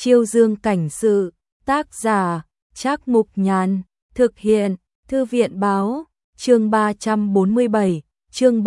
Chiêu Dương cảnh sự, tác giả, Trác Mục Nhàn, thực hiện, Thư viện báo, chương 347, chương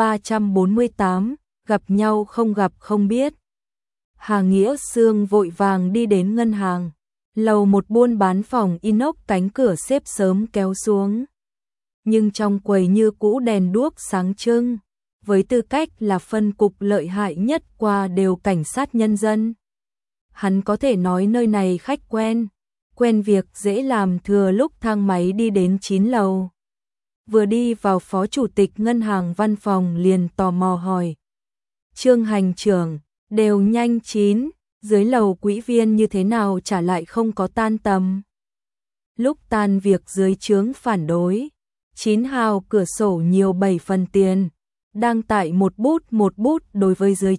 348, gặp nhau không gặp không biết. Hà Nghĩa Sương vội vàng đi đến ngân hàng, lầu một buôn bán phòng inox cánh cửa xếp sớm kéo xuống. Nhưng trong quầy như cũ đèn đuốc sáng trưng, với tư cách là phân cục lợi hại nhất qua đều cảnh sát nhân dân. Hắn có thể nói nơi này khách quen việc dễ làm. Thừa lúc thang máy đi đến 9 lầu. Vừa đi vào phó chủ tịch ngân hàng văn phòng liền tò mò hỏi. Trương hành trưởng, đều nhanh 9, dưới lầu quỹ viên như thế nào trả lại không có tan tầm. Lúc tan việc dưới trướng phản đối, 9 hào cửa sổ nhiều 7 phần tiền, đang tại một bút đối với dưới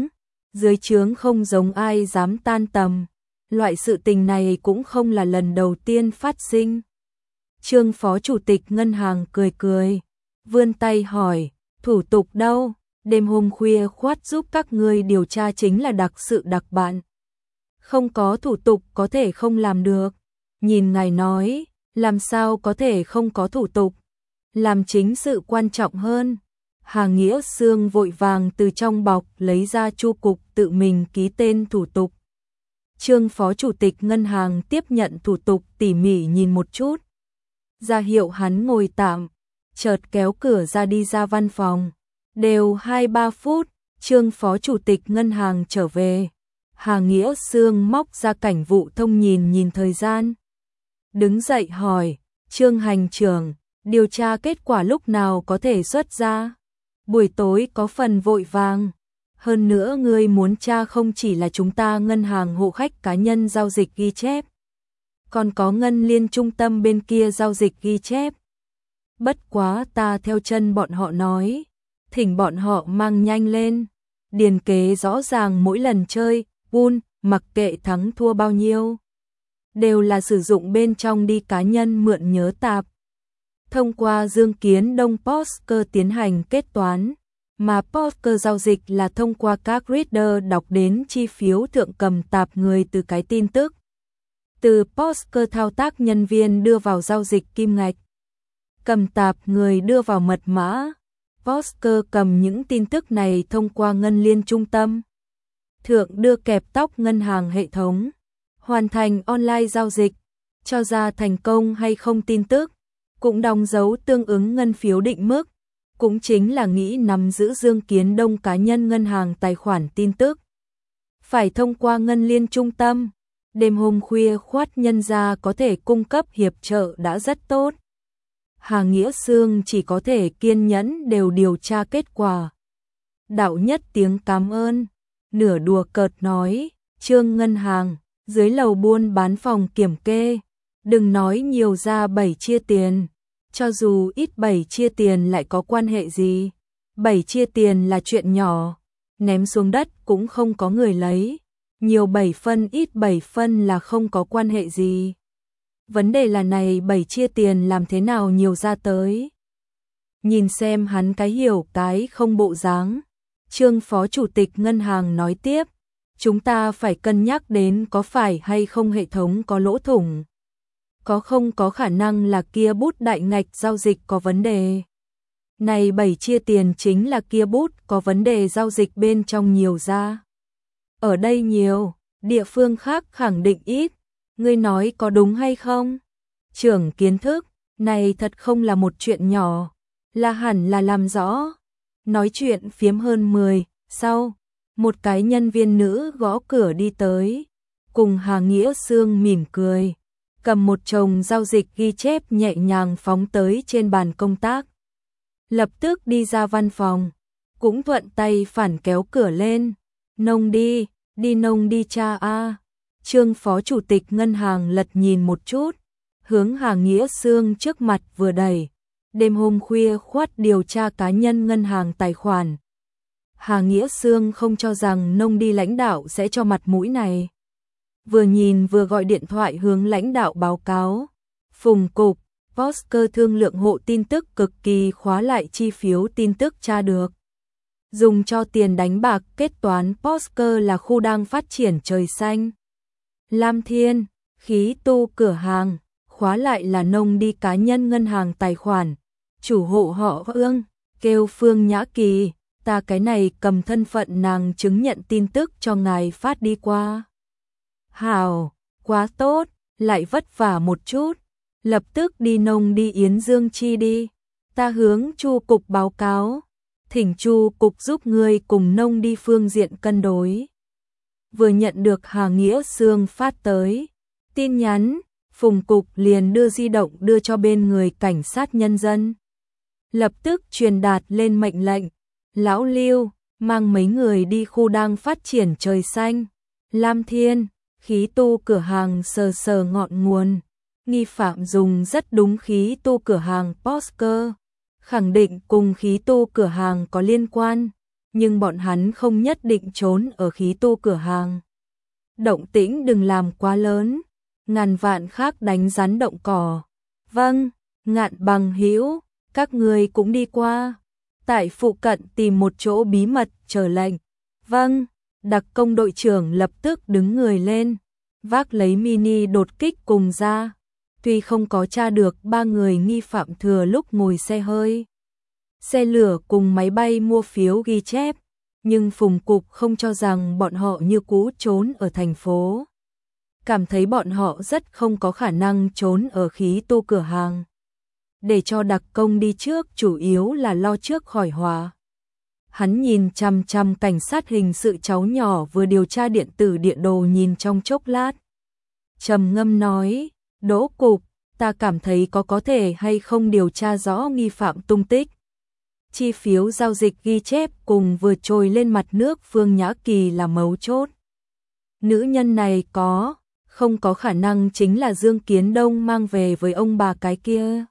trướng không giống ai dám tan tầm. Loại sự tình này cũng không là lần đầu tiên phát sinh. Trương phó chủ tịch ngân hàng cười, vươn tay hỏi, thủ tục đâu? Đêm hôm khuya khoắt giúp các ngươi điều tra chính là đặc sự đặc bạn. Không có thủ tục có thể không làm được. Nhìn ngài nói, làm sao có thể không có thủ tục? Làm chính sự quan trọng hơn. Hà Nghĩa Sương vội vàng từ trong bọc lấy ra chu cục tự mình ký tên thủ tục. Trương phó chủ tịch ngân hàng tiếp nhận thủ tục tỉ mỉ nhìn một chút. Ra hiệu hắn ngồi tạm, chợt kéo cửa ra đi ra văn phòng. Đều 2-3 phút, Trương phó chủ tịch ngân hàng trở về. Hà Nghĩa Sương móc ra cảnh vụ thông nhìn thời gian. Đứng dậy hỏi, Trương hành trưởng, điều tra kết quả lúc nào có thể xuất ra? Buổi tối có phần vội vàng. Hơn nữa ngươi muốn tra không chỉ là chúng ta ngân hàng hộ khách cá nhân giao dịch ghi chép, còn có ngân liên trung tâm bên kia giao dịch ghi chép. Bất quá ta theo chân bọn họ nói, thỉnh bọn họ mang nhanh lên. Điền kế rõ ràng mỗi lần chơi, mặc kệ thắng thua bao nhiêu, đều là sử dụng bên trong đi cá nhân mượn nhớ tạp. Thông qua Dương Kiến Đông Poker tiến hành kết toán, mà Poker giao dịch là thông qua các reader đọc đến chi phiếu thượng cầm tạp người từ cái tin tức. Từ Poker thao tác nhân viên đưa vào giao dịch kim ngạch. Cầm tạp người đưa vào mật mã. Poker cầm những tin tức này thông qua ngân liên trung tâm. Thượng đưa kẹp tóc ngân hàng hệ thống. Hoàn thành online giao dịch. Cho ra thành công hay không tin tức. Cũng đóng dấu tương ứng ngân phiếu định mức. Cũng chính là nghĩ nắm giữ Dương Kiến Đông cá nhân ngân hàng tài khoản tin tức. Phải thông qua ngân liên trung tâm. Đêm hôm khuya khoắt nhân ra có thể cung cấp hiệp trợ đã rất tốt. Hà Nghĩa Sương chỉ có thể kiên nhẫn đều điều tra kết quả. Đạo nhất tiếng cảm ơn, nửa đùa cợt nói, Trương ngân hàng, dưới lầu buôn bán phòng kiểm kê, đừng nói nhiều ra 7 chia tiền, cho dù ít 7 chia tiền lại có quan hệ gì, 7 chia tiền là chuyện nhỏ, ném xuống đất cũng không có người lấy, nhiều 7 phân ít 7 phân là không có quan hệ gì. Vấn đề là này 7 chia tiền làm thế nào nhiều ra tới. Nhìn xem hắn cái hiểu cái không bộ dáng. Trương phó chủ tịch ngân hàng nói tiếp. Chúng ta phải cân nhắc đến có phải hay không hệ thống có lỗ thủng. Có không có khả năng là kia bút đại ngạch giao dịch có vấn đề. Này 7 chia tiền chính là kia bút có vấn đề giao dịch bên trong nhiều ra. Ở đây nhiều, địa phương khác khẳng định ít. Ngươi nói có đúng hay không? Trưởng kiến thức, này thật không là một chuyện nhỏ, là hẳn là làm rõ. Nói chuyện phiếm hơn 10, sau, một cái nhân viên nữ gõ cửa đi tới, cùng Hà Nghĩa Sương mỉm cười, cầm một chồng giao dịch ghi chép nhẹ nhàng phóng tới trên bàn công tác. Lập tức đi ra văn phòng, cũng thuận tay phản kéo cửa lên, nông đi nông đi cha a. Trương phó chủ tịch ngân hàng lật nhìn một chút, hướng Hà Nghĩa Sương trước mặt vừa đẩy. Đêm hôm khuya khoắt điều tra cá nhân ngân hàng tài khoản. Hà Nghĩa Sương không cho rằng nông đi lãnh đạo sẽ cho mặt mũi này. Vừa nhìn vừa gọi điện thoại hướng lãnh đạo báo cáo. Phùng cục, Poker thương lượng hộ tin tức cực kỳ khóa lại chi phiếu tin tức tra được. Dùng cho tiền đánh bạc kết toán Poker là khu đang phát triển trời xanh. Lam Thiên, khí tu cửa hàng, khóa lại là nông đi cá nhân ngân hàng tài khoản, chủ hộ họ Ương, kêu Phương Nhã Kỳ, ta cái này cầm thân phận nàng chứng nhận tin tức cho ngài phát đi qua. Hảo, quá tốt, lại vất vả một chút, lập tức đi nông đi Yến Dương Chi đi, ta hướng Chu cục báo cáo, thỉnh Chu cục giúp ngươi cùng nông đi phương diện cân đối. Vừa nhận được Hà Nghĩa Sương phát tới tin nhắn, Phùng cục liền đưa di động đưa cho bên người cảnh sát nhân dân. Lập tức truyền đạt lên mệnh lệnh, lão Lưu, mang mấy người đi khu đang phát triển trời xanh. Lam Thiên, khí tu cửa hàng sờ sờ ngọn nguồn, nghi phạm dùng rất đúng khí tu cửa hàng Posker, khẳng định cùng khí tu cửa hàng có liên quan, nhưng bọn hắn không nhất định trốn ở khí tu cửa hàng. Động tĩnh đừng làm quá lớn, ngàn vạn khác đánh rắn động cỏ. Vâng, Ngạn Bằng hữu, các người cũng đi qua. Tại phụ cận tìm một chỗ bí mật chờ lệnh. Vâng, đặc công đội trưởng lập tức đứng người lên, vác lấy mini đột kích cùng ra. Tuy không có tra được 3 người nghi phạm thừa lúc ngồi xe hơi, xe lửa cùng máy bay mua phiếu ghi chép, nhưng Phùng cục không cho rằng bọn họ như cũ trốn ở thành phố. Cảm thấy bọn họ rất không có khả năng trốn ở khí tu cửa hàng. Để cho đặc công đi trước chủ yếu là lo trước khỏi họa. Hắn nhìn chằm chằm cảnh sát hình sự cháu nhỏ vừa điều tra điện tử địa đồ nhìn trong chốc lát. Trầm ngâm nói, Đỗ cục, ta cảm thấy có thể hay không điều tra rõ nghi phạm tung tích. Chi phiếu giao dịch ghi chép cùng vừa trồi lên mặt nước Phương Nhã Kỳ là mấu chốt. Nữ nhân này không có khả năng chính là Dương Kiến Đông mang về với ông bà cái kia.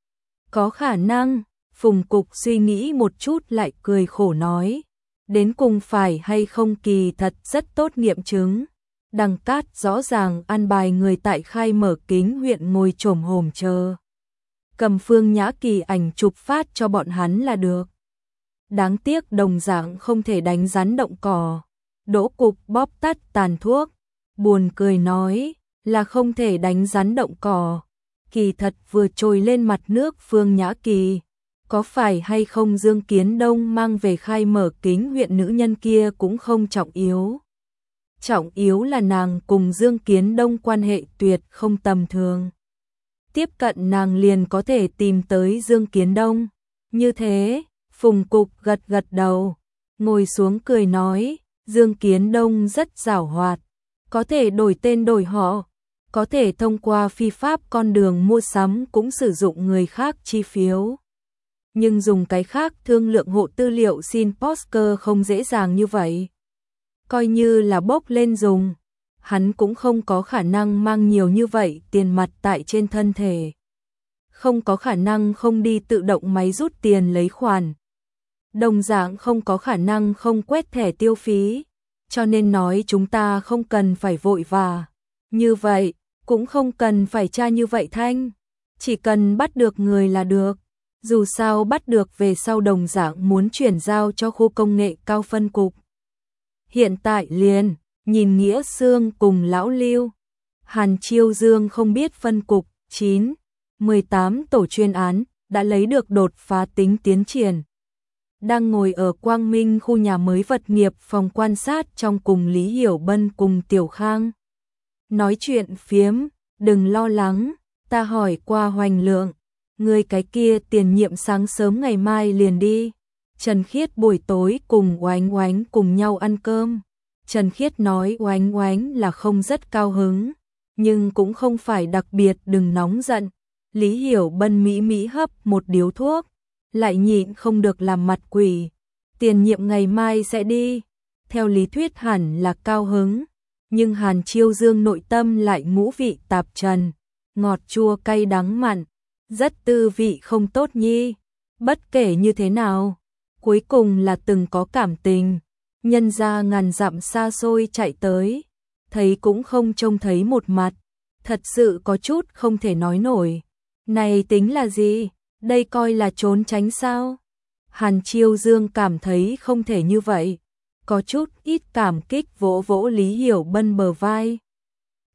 Có khả năng, Phùng cục suy nghĩ một chút lại cười khổ nói, đến cùng phải hay không kỳ thật rất tốt nghiệm chứng. Đằng Cát rõ ràng an bài người tại Khai Mở Kính huyện ngồi chồm hổm chờ. Cầm Phương Nhã Kỳ ảnh chụp phát cho bọn hắn là được. Đáng tiếc đồng dạng không thể đánh rắn động cỏ. Đỗ cục bóp tắt tàn thuốc, buồn cười nói, là không thể đánh rắn động cỏ. Kỳ thật vừa trồi lên mặt nước Phương Nhã Kỳ, có phải hay không Dương Kiến Đông mang về Khai Mở Kính huyện nữ nhân kia cũng không trọng yếu. Trọng yếu là nàng cùng Dương Kiến Đông quan hệ tuyệt không tầm thường. Tiếp cận nàng liền có thể tìm tới Dương Kiến Đông. Như thế, Phùng cục gật gật đầu, ngồi xuống cười nói, Dương Kiến Đông rất giàu hoạt, có thể đổi tên đổi họ, có thể thông qua phi pháp con đường mua sắm cũng sử dụng người khác chi phiếu. Nhưng dùng cái khác thương lượng hộ tư liệu xin Posker không dễ dàng như vậy. Coi như là bốc lên dùng, hắn cũng không có khả năng mang nhiều như vậy tiền mặt tại trên thân thể. Không có khả năng không đi tự động máy rút tiền lấy khoản. Đồng dạng không có khả năng không quét thẻ tiêu phí, cho nên nói chúng ta không cần phải vội vã. Như vậy, cũng không cần phải tra như vậy thanh, chỉ cần bắt được người là được. Dù sao bắt được về sau đồng dạng muốn chuyển giao cho khu công nghệ cao phân cục. Hiện tại liền, nhìn Nghĩa Sương cùng lão Lưu, Hàn Chiêu Dương không biết phân cục 9, 18 tổ chuyên án đã lấy được đột phá tính tiến triển. Đang ngồi ở Quang Minh khu nhà mới vật nghiệp phòng quan sát trong cùng Lý Hiểu Bân cùng Tiểu Khang. Nói chuyện phiếm, đừng lo lắng, ta hỏi qua Hoành Lượng, người cái kia tiền nhiệm sáng sớm ngày mai liền đi. Trần Khiết buổi tối cùng Oánh Oánh cùng nhau ăn cơm. Trần Khiết nói Oánh Oánh là không rất cao hứng, nhưng cũng không phải đặc biệt đừng nóng giận. Lý Hiểu Bân mỹ hấp một điếu thuốc, lại nhịn không được làm mặt quỷ. Tiền nhiệm ngày mai sẽ đi, theo lý thuyết hẳn là cao hứng, nhưng Hàn Chiêu Dương nội tâm lại ngũ vị tạp trần, ngọt chua cay đắng mặn, rất tư vị không tốt nhi. Bất kể như thế nào, cuối cùng là từng có cảm tình, nhân ra ngàn dặm xa xôi chạy tới, thấy cũng không trông thấy một mặt, thật sự có chút không thể nói nổi. Này tính là gì? Đây coi là trốn tránh sao? Hàn Chiêu Dương cảm thấy không thể như vậy, có chút ít cảm kích vỗ vỗ Lý Hiểu Bân bờ vai.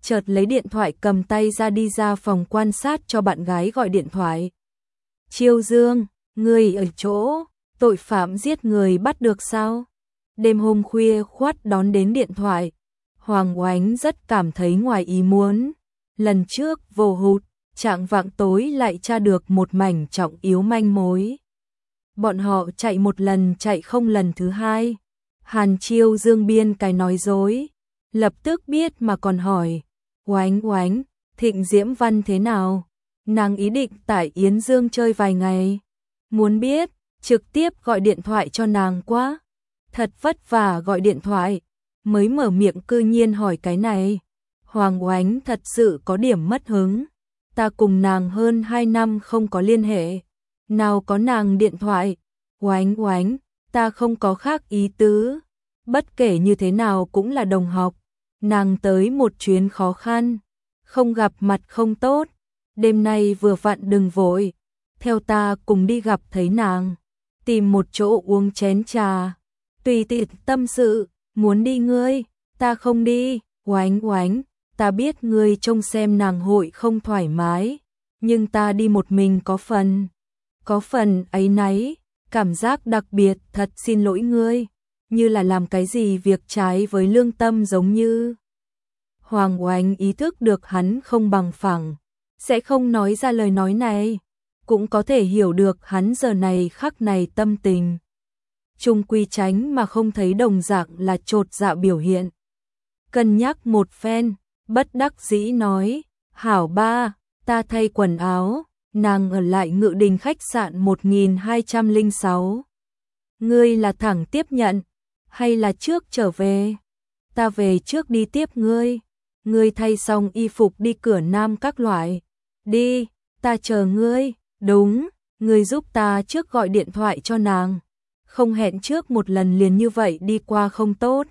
chợt lấy điện thoại cầm tay ra đi ra phòng quan sát cho bạn gái gọi điện thoại. Chiêu Dương, người ở chỗ tội phạm giết người bắt được sao? Đêm hôm khuya khoắt đón đến điện thoại. Hoàng Oánh rất cảm thấy ngoài ý muốn. Lần trước vô hụt, trạng vạng tối lại tra được một mảnh trọng yếu manh mối. Bọn họ chạy một lần chạy không lần thứ hai. Hàn Chiêu Dương biên cái nói dối, lập tức biết mà còn hỏi. Oánh Oánh, Thịnh Diễm Văn thế nào? Nàng ý định tại Yến Dương chơi vài ngày. Muốn biết, trực tiếp gọi điện thoại cho nàng quá. Thật vất vả gọi điện thoại, mới mở miệng cư nhiên hỏi cái này. Hoàng Oánh thật sự có điểm mất hứng. Ta cùng nàng hơn 2 năm không có liên hệ. Nào có nàng điện thoại. Oánh Oánh, ta không có khác ý tứ. Bất kể như thế nào cũng là đồng học. Nàng tới một chuyến khó khăn. Không gặp mặt không tốt. Đêm nay vừa vặn đừng vội. Theo ta cùng đi gặp thấy nàng. Tìm một chỗ uống chén trà. Tùy tiện tâm sự. Muốn đi ngươi, ta không đi. Oánh Oánh, ta biết ngươi trông xem nàng hội không thoải mái. Nhưng ta đi một mình có phần áy náy, cảm giác đặc biệt, thật xin lỗi ngươi, như là làm cái gì việc trái với lương tâm giống như. Hoàng Oánh ý thức được hắn không bằng phẳng, sẽ không nói ra lời nói này, cũng có thể hiểu được hắn giờ này khắc này tâm tình. Trung quy tránh mà không thấy đồng dạng là chột dạ biểu hiện. Cân nhắc một phen, bất đắc dĩ nói, hảo ba, ta thay quần áo. Nàng ở lại Ngự Đình khách sạn 1206. Ngươi là thẳng tiếp nhận, hay là trước trở về? Ta về trước đi tiếp ngươi. Ngươi thay xong y phục đi cửa nam các loại. Đi, ta chờ ngươi. Đúng, ngươi giúp ta trước gọi điện thoại cho nàng. Không hẹn trước một lần liền như vậy đi qua không tốt.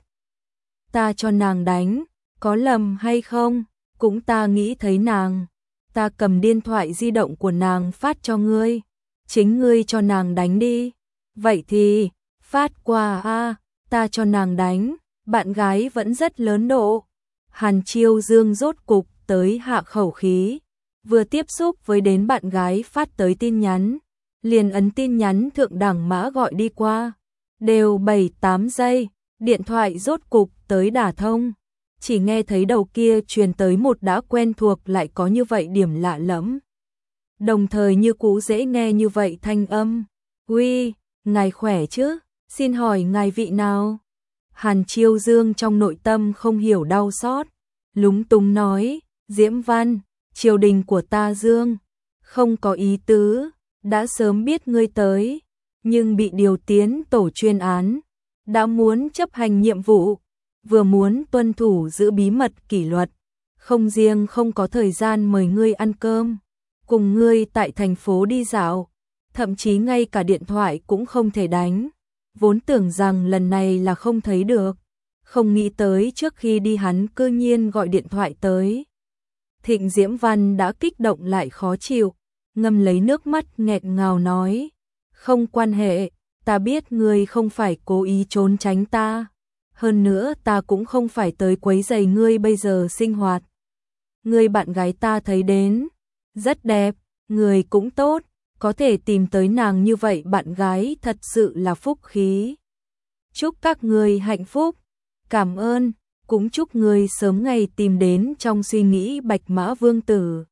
Ta cho nàng đánh, có lầm hay không? Cũng ta nghĩ thấy nàng. Ta cầm điện thoại di động của nàng phát cho ngươi. Chính ngươi cho nàng đánh đi. Vậy thì, phát qua a, ta cho nàng đánh. Bạn gái vẫn rất lớn độ. Hàn Chiêu Dương rốt cục tới hạ khẩu khí. Vừa tiếp xúc với đến bạn gái phát tới tin nhắn. Liền ấn tin nhắn thượng đẳng mã gọi đi qua. Đều 7-8 giây, điện thoại rốt cục tới đả thông. Chỉ nghe thấy đầu kia truyền tới một đã quen thuộc lại có như vậy điểm lạ lẫm. Đồng thời như cũ dễ nghe như vậy thanh âm. Uy, ngài khỏe chứ? Xin hỏi ngài vị nào? Hàn Chiêu Dương trong nội tâm không hiểu đau xót. Lúng túng nói, Diễm Văn, triều đình của ta Dương. Không có ý tứ, đã sớm biết ngươi tới. Nhưng bị điều tiến tổ chuyên án. Đã muốn chấp hành nhiệm vụ. Vừa muốn tuân thủ giữ bí mật kỷ luật, không riêng không có thời gian mời ngươi ăn cơm, cùng ngươi tại thành phố đi dạo, thậm chí ngay cả điện thoại cũng không thể đánh. Vốn tưởng rằng lần này là không thấy được, không nghĩ tới trước khi đi hắn cư nhiên gọi điện thoại tới. Thịnh Diễm Văn đã kích động lại khó chịu, ngâm lấy nước mắt nghẹn ngào nói, không quan hệ, ta biết ngươi không phải cố ý trốn tránh ta. Hơn nữa ta cũng không phải tới quấy rầy ngươi bây giờ sinh hoạt. Ngươi bạn gái ta thấy đến, rất đẹp, người cũng tốt, có thể tìm tới nàng như vậy bạn gái thật sự là phúc khí. Chúc các ngươi hạnh phúc, cảm ơn, cũng chúc ngươi sớm ngày tìm đến trong suy nghĩ Bạch Mã Vương Tử.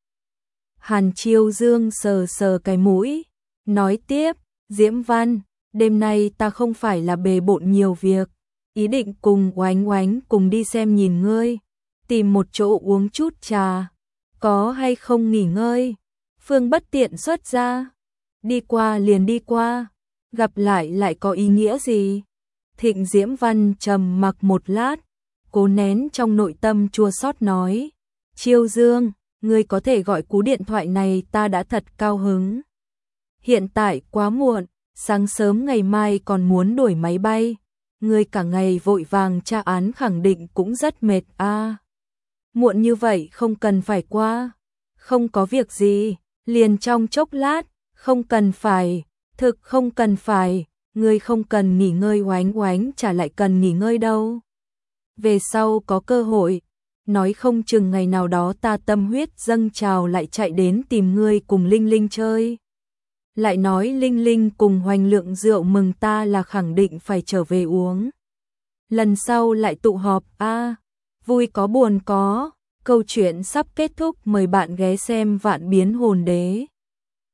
Hàn Chiêu Dương sờ sờ cái mũi, nói tiếp, Diễm Văn, đêm nay ta không phải là bề bộn nhiều việc. Ý định cùng Oánh Oánh cùng đi xem nhìn ngươi, tìm một chỗ uống chút trà, có hay không nghỉ ngơi, Phương bất tiện xuất ra, đi qua liền đi qua, gặp lại có ý nghĩa gì? Thịnh Diễm Văn trầm mặc một lát, cố nén trong nội tâm chua xót nói, Chiêu Dương, ngươi có thể gọi cú điện thoại này ta đã thật cao hứng. Hiện tại quá muộn, sáng sớm ngày mai còn muốn đuổi máy bay. Ngươi cả ngày vội vàng tra án khẳng định cũng rất mệt a. Muộn như vậy không cần phải qua. Không có việc gì, liền trong chốc lát, không cần phải, thực không cần phải, ngươi không cần nghỉ ngơi. Oánh Oánh chả lại cần nghỉ ngơi đâu. Về sau có cơ hội, nói không chừng ngày nào đó ta tâm huyết dâng trào lại chạy đến tìm ngươi cùng Linh Linh chơi. Lại nói Linh Linh cùng hoành lượng rượu mừng ta là khẳng định phải trở về uống. Lần sau lại tụ họp vui có buồn có. Câu chuyện sắp kết thúc, mời bạn ghé xem Vạn Biến Hồn Đế.